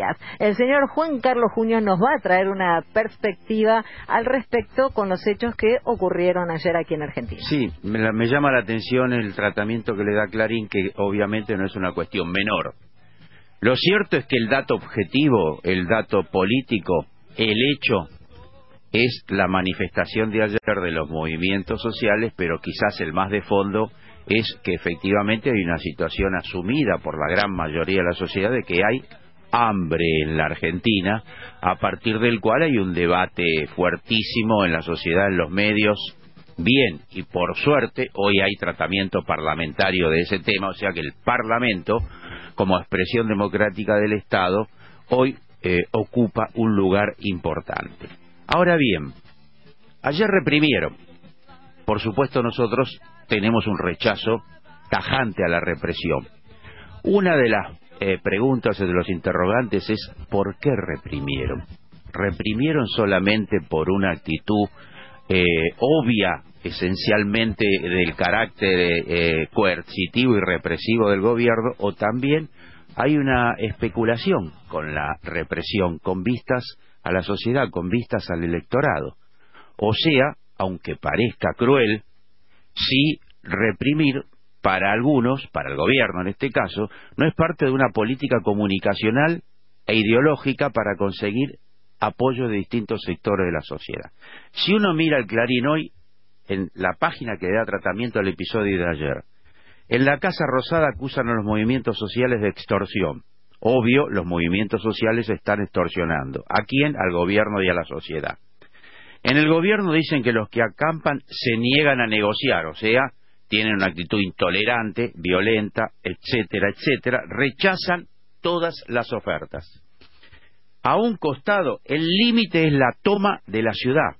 días. El señor Juan Carlos Junio nos va a traer una perspectiva al respecto con los hechos que ocurrieron ayer aquí en Argentina. Sí, me llama la atención el tratamiento que le da Clarín, que obviamente no es una cuestión menor. Lo cierto es que el dato objetivo, el dato político, el hecho, es la manifestación de ayer de los movimientos sociales, pero quizás el más de fondo es que efectivamente hay una situación asumida por la gran mayoría de la sociedad de que hay hambre en la Argentina, a partir del cual hay un debate fuertísimo en la sociedad, en los medios. Bien, y por suerte hoy hay tratamiento parlamentario de ese tema, o sea que el Parlamento, como expresión democrática del Estado, hoy ocupa un lugar importante. Ahora bien, ayer reprimieron. Por supuesto nosotros tenemos un rechazo tajante a la represión. Una de las preguntas de los interrogantes es ¿por qué reprimieron? ¿Reprimieron solamente por una actitud obvia, esencialmente del carácter coercitivo y represivo del gobierno, o también hay una especulación con la represión, con vistas a la sociedad, con vistas al electorado? O sea, aunque parezca cruel, sí reprimir para algunos, para el gobierno en este caso, no es parte de una política comunicacional e ideológica para conseguir apoyo de distintos sectores de la sociedad. Si uno mira el Clarín hoy, en la página que da tratamiento al episodio de ayer, en la Casa Rosada acusan a los movimientos sociales de extorsión. Obvio, los movimientos sociales están extorsionando. ¿A quién? Al gobierno y a la sociedad. En el gobierno dicen que los que acampan se niegan a negociar, o sea, tienen una actitud intolerante, violenta, etcétera, etcétera, rechazan todas las ofertas. A un costado, el límite es la toma de la ciudad,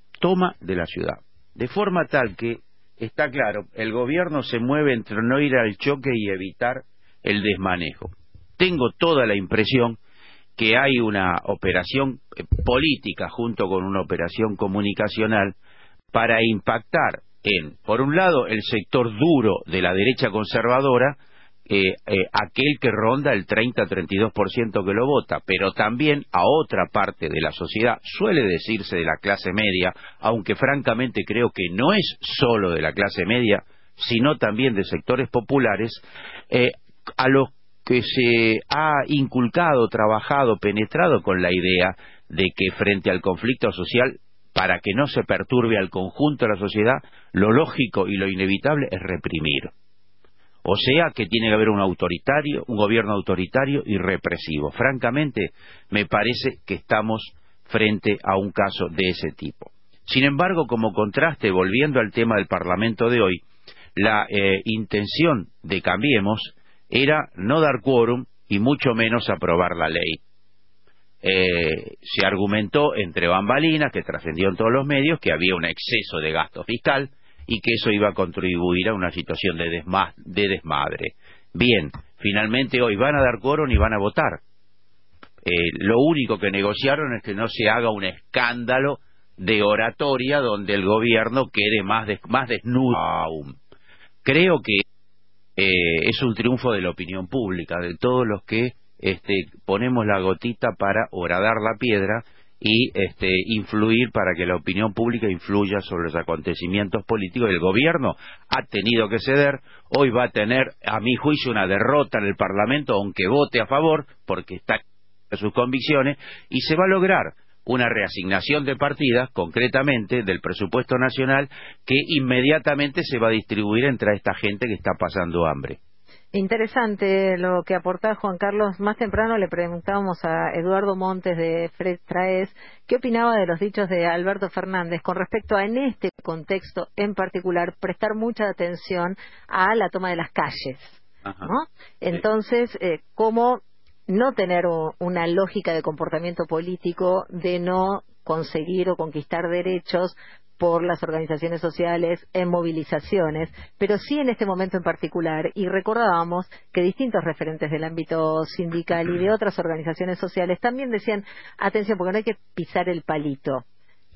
de forma tal que, está claro, el gobierno se mueve entre no ir al choque y evitar el desmanejo. Tengo toda la impresión que hay una operación política junto con una operación comunicacional para impactar en, por un lado, el sector duro de la derecha conservadora, aquel que ronda el 30-32% que lo vota, pero también a otra parte de la sociedad, suele decirse de la clase media, aunque francamente creo que no es solo de la clase media, sino también de sectores populares, a los que se ha inculcado, trabajado, penetrado con la idea de que frente al conflicto social, para que no se perturbe al conjunto de la sociedad, lo lógico y lo inevitable es reprimir. O sea que tiene que haber un gobierno autoritario y represivo. Francamente, me parece que estamos frente a un caso de ese tipo. Sin embargo, como contraste, volviendo al tema del Parlamento de hoy, la intención de Cambiemos era no dar quórum y mucho menos aprobar la ley. Se argumentó entre bambalinas, que trascendió en todos los medios, que había un exceso de gasto fiscal y que eso iba a contribuir a una situación de desmadre. Bien, finalmente hoy van a dar quórum y van a votar. Lo único que negociaron es que no se haga un escándalo de oratoria donde el gobierno quede más desnudo aún. Creo que es un triunfo de la opinión pública, de todos los que ponemos la gotita para horadar la piedra y influir para que la opinión pública influya sobre los acontecimientos políticos. El gobierno ha tenido que ceder, hoy va a tener, a mi juicio, una derrota en el Parlamento, aunque vote a favor, porque está en sus convicciones, y se va a lograr una reasignación de partidas, concretamente del presupuesto nacional, que inmediatamente se va a distribuir entre esta gente que está pasando hambre. Interesante lo que aportaba Juan Carlos. Más temprano le preguntábamos a Eduardo Montes de Fred Traes qué opinaba de los dichos de Alberto Fernández con respecto a, en este contexto en particular, prestar mucha atención a la toma de las calles, ¿no? Entonces, ¿cómo no tener una lógica de comportamiento político de no conseguir o conquistar derechos por las organizaciones sociales en movilizaciones, pero sí en este momento en particular? Y recordábamos que distintos referentes del ámbito sindical y de otras organizaciones sociales también decían, atención, porque no hay que pisar el palito.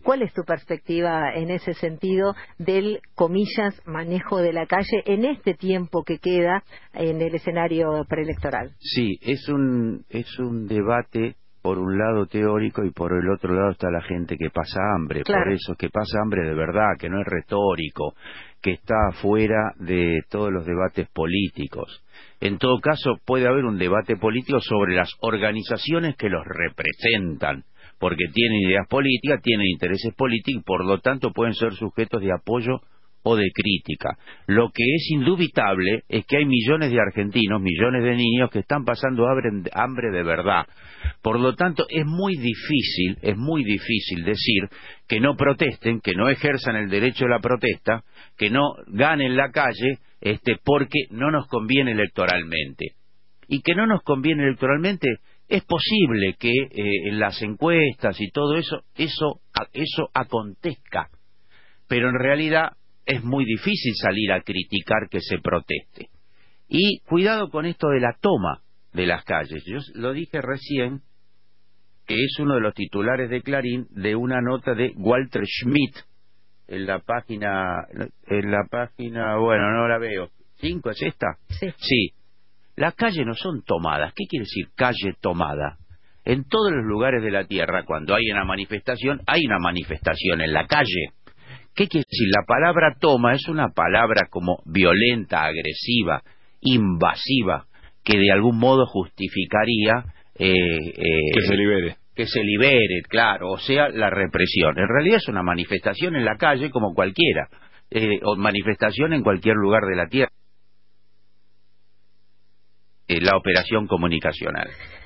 ¿Cuál es tu perspectiva en ese sentido del, comillas, manejo de la calle en este tiempo que queda en el escenario preelectoral? Sí, es un debate, por un lado teórico, y por el otro lado está la gente que pasa hambre. Claro. Por eso, que pasa hambre de verdad, que no es retórico, que está fuera de todos los debates políticos. En todo caso, puede haber un debate político sobre las organizaciones que los representan, porque tienen ideas políticas, tienen intereses políticos, y por lo tanto pueden ser sujetos de apoyo o de crítica. Lo que es indubitable es que hay millones de argentinos, millones de niños que están pasando hambre de verdad. Por lo tanto, es muy difícil decir que no protesten, que no ejerzan el derecho de la protesta, que no ganen la calle, porque no nos conviene electoralmente. Y que no nos conviene electoralmente, es posible que en las encuestas y todo eso acontezca, pero en realidad es muy difícil salir a criticar que se proteste. Y cuidado con esto de la toma de las calles. Yo lo dije recién, que es uno de los titulares de Clarín de una nota de Walter Schmidt en la página, bueno, no la veo. ¿5 es esta? Sí. Sí. Las calles no son tomadas. ¿Qué quiere decir calle tomada? En todos los lugares de la tierra, cuando hay una manifestación en la calle. ¿Qué quiere decir? La palabra toma es una palabra como violenta, agresiva, invasiva, que de algún modo justificaría que se libere. Que se libere, claro, o sea, la represión. En realidad es una manifestación en la calle como cualquiera, o manifestación en cualquier lugar de la tierra. La operación comunicacional.